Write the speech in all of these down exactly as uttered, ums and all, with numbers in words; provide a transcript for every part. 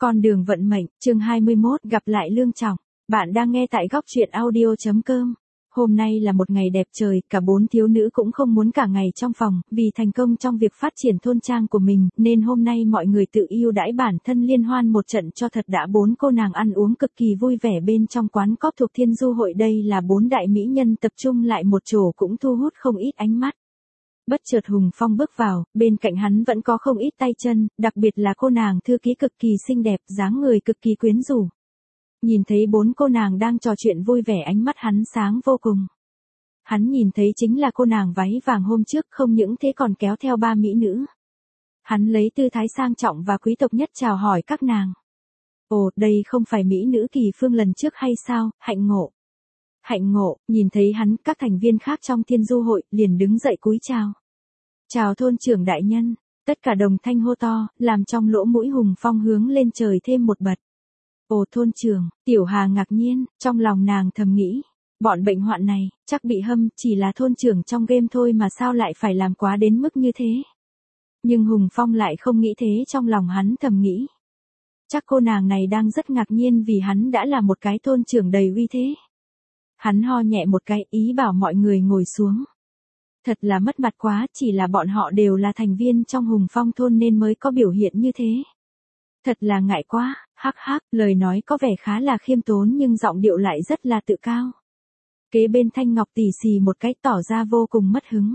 Con đường vận mệnh, chương hai mươi mốt, gặp lại Lương Trọng. Bạn đang nghe tại góc truyện audio chấm com. Hôm nay là một ngày đẹp trời, cả bốn thiếu nữ cũng không muốn cả ngày trong phòng, vì thành công trong việc phát triển thôn trang của mình, nên hôm nay mọi người tự yêu đãi bản thân liên hoan một trận cho thật đã. Bốn cô nàng ăn uống cực kỳ vui vẻ bên trong quán cóp thuộc Thiên Du hội. Đây là bốn đại mỹ nhân tập trung lại một chỗ cũng thu hút không ít ánh mắt. Bất chợt Hùng Phong bước vào, bên cạnh hắn vẫn có không ít tay chân, đặc biệt là cô nàng thư ký cực kỳ xinh đẹp, dáng người cực kỳ quyến rũ. Nhìn thấy bốn cô nàng đang trò chuyện vui vẻ, ánh mắt hắn sáng vô cùng. Hắn nhìn thấy chính là cô nàng váy vàng hôm trước, không những thế còn kéo theo ba mỹ nữ. Hắn lấy tư thái sang trọng và quý tộc nhất chào hỏi các nàng. Ồ, đây không phải mỹ nữ Kỳ Phương lần trước hay sao? Hạnh Ngộ. Hạnh Ngộ, nhìn thấy hắn, các thành viên khác trong Thiên Du hội liền đứng dậy cúi chào. Chào thôn trưởng đại nhân, tất cả đồng thanh hô to, làm trong lỗ mũi Hùng Phong hướng lên trời thêm một bật. Ồ thôn trưởng, Tiểu Hà ngạc nhiên, trong lòng nàng thầm nghĩ, bọn bệnh hoạn này, chắc bị hâm, chỉ là thôn trưởng trong game thôi mà sao lại phải làm quá đến mức như thế. Nhưng Hùng Phong lại không nghĩ thế, trong lòng hắn thầm nghĩ. Chắc cô nàng này đang rất ngạc nhiên vì hắn đã là một cái thôn trưởng đầy uy thế. Hắn ho nhẹ một cái, ý bảo mọi người ngồi xuống. Thật là mất mặt quá, chỉ là bọn họ đều là thành viên trong Hùng Phong thôn nên mới có biểu hiện như thế. Thật là ngại quá, hắc hắc, lời nói có vẻ khá là khiêm tốn nhưng giọng điệu lại rất là tự cao. Kế bên Thanh Ngọc tỉ xì một cái tỏ ra vô cùng mất hứng.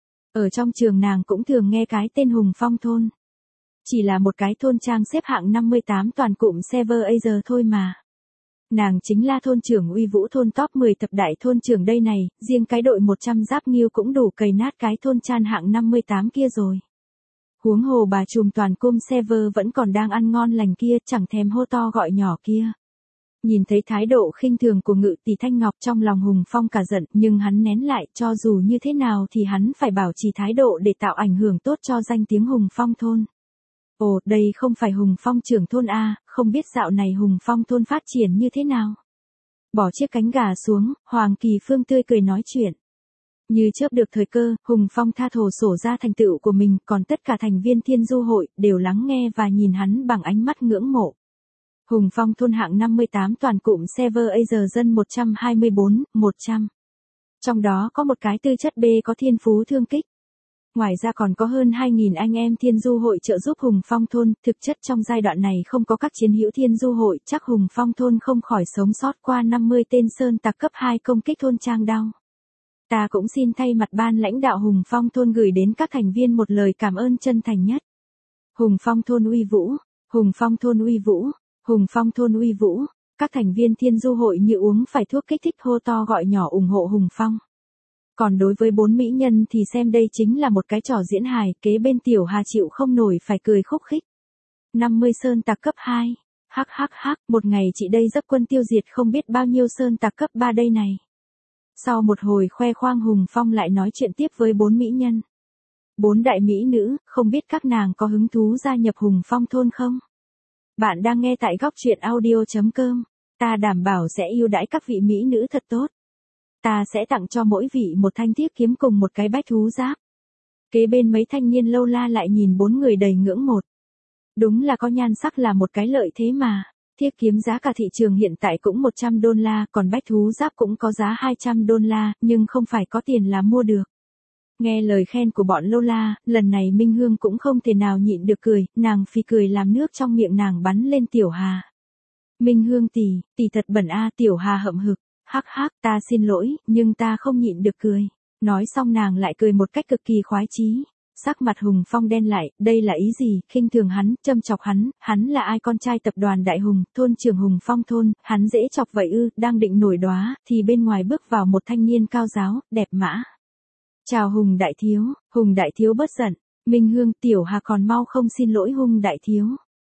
Ở trong trường nàng cũng thường nghe cái tên Hùng Phong thôn. Chỉ là một cái thôn trang xếp hạng năm mươi tám toàn cụm server Asia thôi mà. Nàng chính là thôn trưởng uy vũ thôn top mười thập đại thôn trưởng đây này, riêng cái đội một trăm giáp nghiêu cũng đủ cày nát cái thôn chan hạng năm mươi tám kia rồi. Huống hồ bà trùm toàn cung server vẫn còn đang ăn ngon lành kia, chẳng thèm hô to gọi nhỏ kia. Nhìn thấy thái độ khinh thường của Ngự tỷ Thanh Ngọc, trong lòng Hùng Phong cả giận, nhưng hắn nén lại, cho dù như thế nào thì hắn phải bảo trì thái độ để tạo ảnh hưởng tốt cho danh tiếng Hùng Phong thôn. Ồ, đây không phải Hùng Phong trưởng thôn a, không biết dạo này Hùng Phong thôn phát triển như thế nào. Bỏ chiếc cánh gà xuống, Hoàng Kỳ Phương tươi cười nói chuyện. Như chớp được thời cơ, Hùng Phong tha thổ sổ ra thành tựu của mình, còn tất cả thành viên Thiên Du hội đều lắng nghe và nhìn hắn bằng ánh mắt ngưỡng mộ. Hùng Phong thôn hạng năm mươi tám toàn cụm server Asia dân một trăm hai mươi bốn, một trăm. Trong đó có một cái tư chất B có thiên phú thương kích. Ngoài ra còn có hơn hai nghìn anh em Thiên Du hội trợ giúp Hùng Phong thôn, thực chất trong giai đoạn này không có các chiến hữu Thiên Du hội, chắc Hùng Phong thôn không khỏi sống sót qua năm mươi tên sơn tặc cấp hai công kích thôn trang đau. Ta cũng xin thay mặt ban lãnh đạo Hùng Phong thôn gửi đến các thành viên một lời cảm ơn chân thành nhất. Hùng Phong thôn uy vũ, Hùng Phong thôn uy vũ, Hùng Phong thôn uy vũ, các thành viên Thiên Du hội như uống phải thuốc kích thích hô to gọi nhỏ ủng hộ Hùng Phong. Còn đối với bốn mỹ nhân thì xem đây chính là một cái trò diễn hài, kế bên Tiểu Hà chịu không nổi phải cười khúc khích. năm mươi sơn tặc cấp hai, hắc hắc hắc, một ngày chị đây dốc quân tiêu diệt không biết bao nhiêu sơn tặc cấp ba đây này. Sau một hồi khoe khoang Hùng Phong lại nói chuyện tiếp với bốn mỹ nhân. Bốn đại mỹ nữ, không biết các nàng có hứng thú gia nhập Hùng Phong thôn không? Bạn đang nghe tại góc truyện audio chấm com, ta đảm bảo sẽ ưu đãi các vị mỹ nữ thật tốt. Ta sẽ tặng cho mỗi vị một thanh thiết kiếm cùng một cái bách thú giáp. Kế bên mấy thanh niên lâu la lại nhìn bốn người đầy ngưỡng một. Đúng là có nhan sắc là một cái lợi thế mà. Thiết kiếm giá cả thị trường hiện tại cũng một trăm đô la, còn bách thú giáp cũng có giá hai trăm đô la, nhưng không phải có tiền là mua được. Nghe lời khen của bọn lâu la, lần này Minh Hương cũng không thể nào nhịn được cười, nàng phì cười làm nước trong miệng nàng bắn lên Tiểu Hà. Minh Hương tỷ, tỷ thật bẩn a. Tiểu Hà hậm hực. Hắc hắc, ta xin lỗi, nhưng ta không nhịn được cười. Nói xong nàng lại cười một cách cực kỳ khoái chí. Sắc mặt Hùng Phong đen lại, đây là ý gì, khinh thường hắn, châm chọc hắn, hắn là ai, con trai tập đoàn Đại Hùng, thôn trưởng Hùng Phong thôn, hắn dễ chọc vậy ư, đang định nổi đoá, thì bên ngoài bước vào một thanh niên cao giáo, đẹp mã. Chào Hùng đại thiếu, Hùng đại thiếu bất giận, Minh Hương, Tiểu Hà còn mau không xin lỗi Hùng đại thiếu.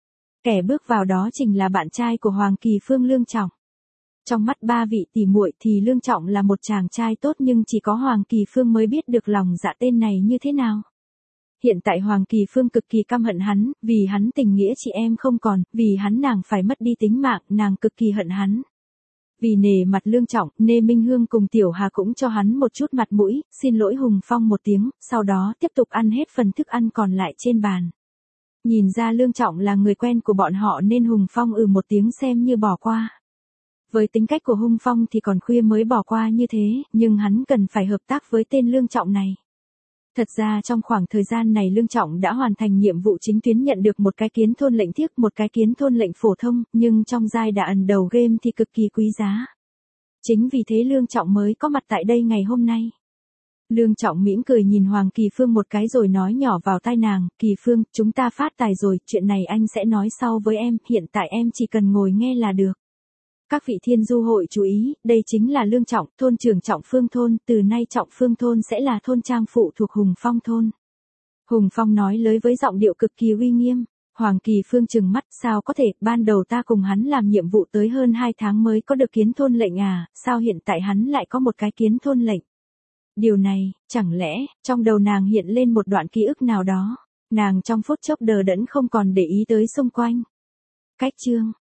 Kẻ bước vào đó chính là bạn trai của Hoàng Kỳ Phương Lương Trọng. Trong mắt ba vị tỷ muội thì Lương Trọng là một chàng trai tốt nhưng chỉ có Hoàng Kỳ Phương mới biết được lòng dạ tên này như thế nào. Hiện tại Hoàng Kỳ Phương cực kỳ căm hận hắn, vì hắn tình nghĩa chị em không còn, vì hắn nàng phải mất đi tính mạng, nàng cực kỳ hận hắn. Vì nể mặt Lương Trọng, nên Minh Hương cùng Tiểu Hà cũng cho hắn một chút mặt mũi, xin lỗi Hùng Phong một tiếng, sau đó tiếp tục ăn hết phần thức ăn còn lại trên bàn. Nhìn ra Lương Trọng là người quen của bọn họ nên Hùng Phong ừ một tiếng xem như bỏ qua. Với tính cách của Hùng Phong thì còn khuya mới bỏ qua như thế, nhưng hắn cần phải hợp tác với tên Lương Trọng này. Thật ra trong khoảng thời gian này Lương Trọng đã hoàn thành nhiệm vụ chính tuyến, nhận được một cái kiến thôn lệnh thiếc, một cái kiến thôn lệnh phổ thông, nhưng trong giai đoạn đầu game thì cực kỳ quý giá. Chính vì thế Lương Trọng mới có mặt tại đây ngày hôm nay. Lương Trọng mỉm cười nhìn Hoàng Kỳ Phương một cái rồi nói nhỏ vào tai nàng, Kỳ Phương, chúng ta phát tài rồi, chuyện này anh sẽ nói sau với em, hiện tại em chỉ cần ngồi nghe là được. Các vị thiên du hội chú ý, đây chính là Lương Trọng, thôn trưởng Trọng Phương thôn, từ nay Trọng Phương thôn sẽ là thôn trang phụ thuộc Hùng Phong thôn. Hùng Phong nói lới với giọng điệu cực kỳ uy nghiêm. Hoàng Kỳ Phương trừng mắt, sao có thể, ban đầu ta cùng hắn làm nhiệm vụ tới hơn hai tháng mới có được kiến thôn lệnh à, sao hiện tại hắn lại có một cái kiến thôn lệnh. Điều này, chẳng lẽ, trong đầu nàng hiện lên một đoạn ký ức nào đó, nàng trong phút chốc đờ đẫn không còn để ý tới xung quanh. Cách chương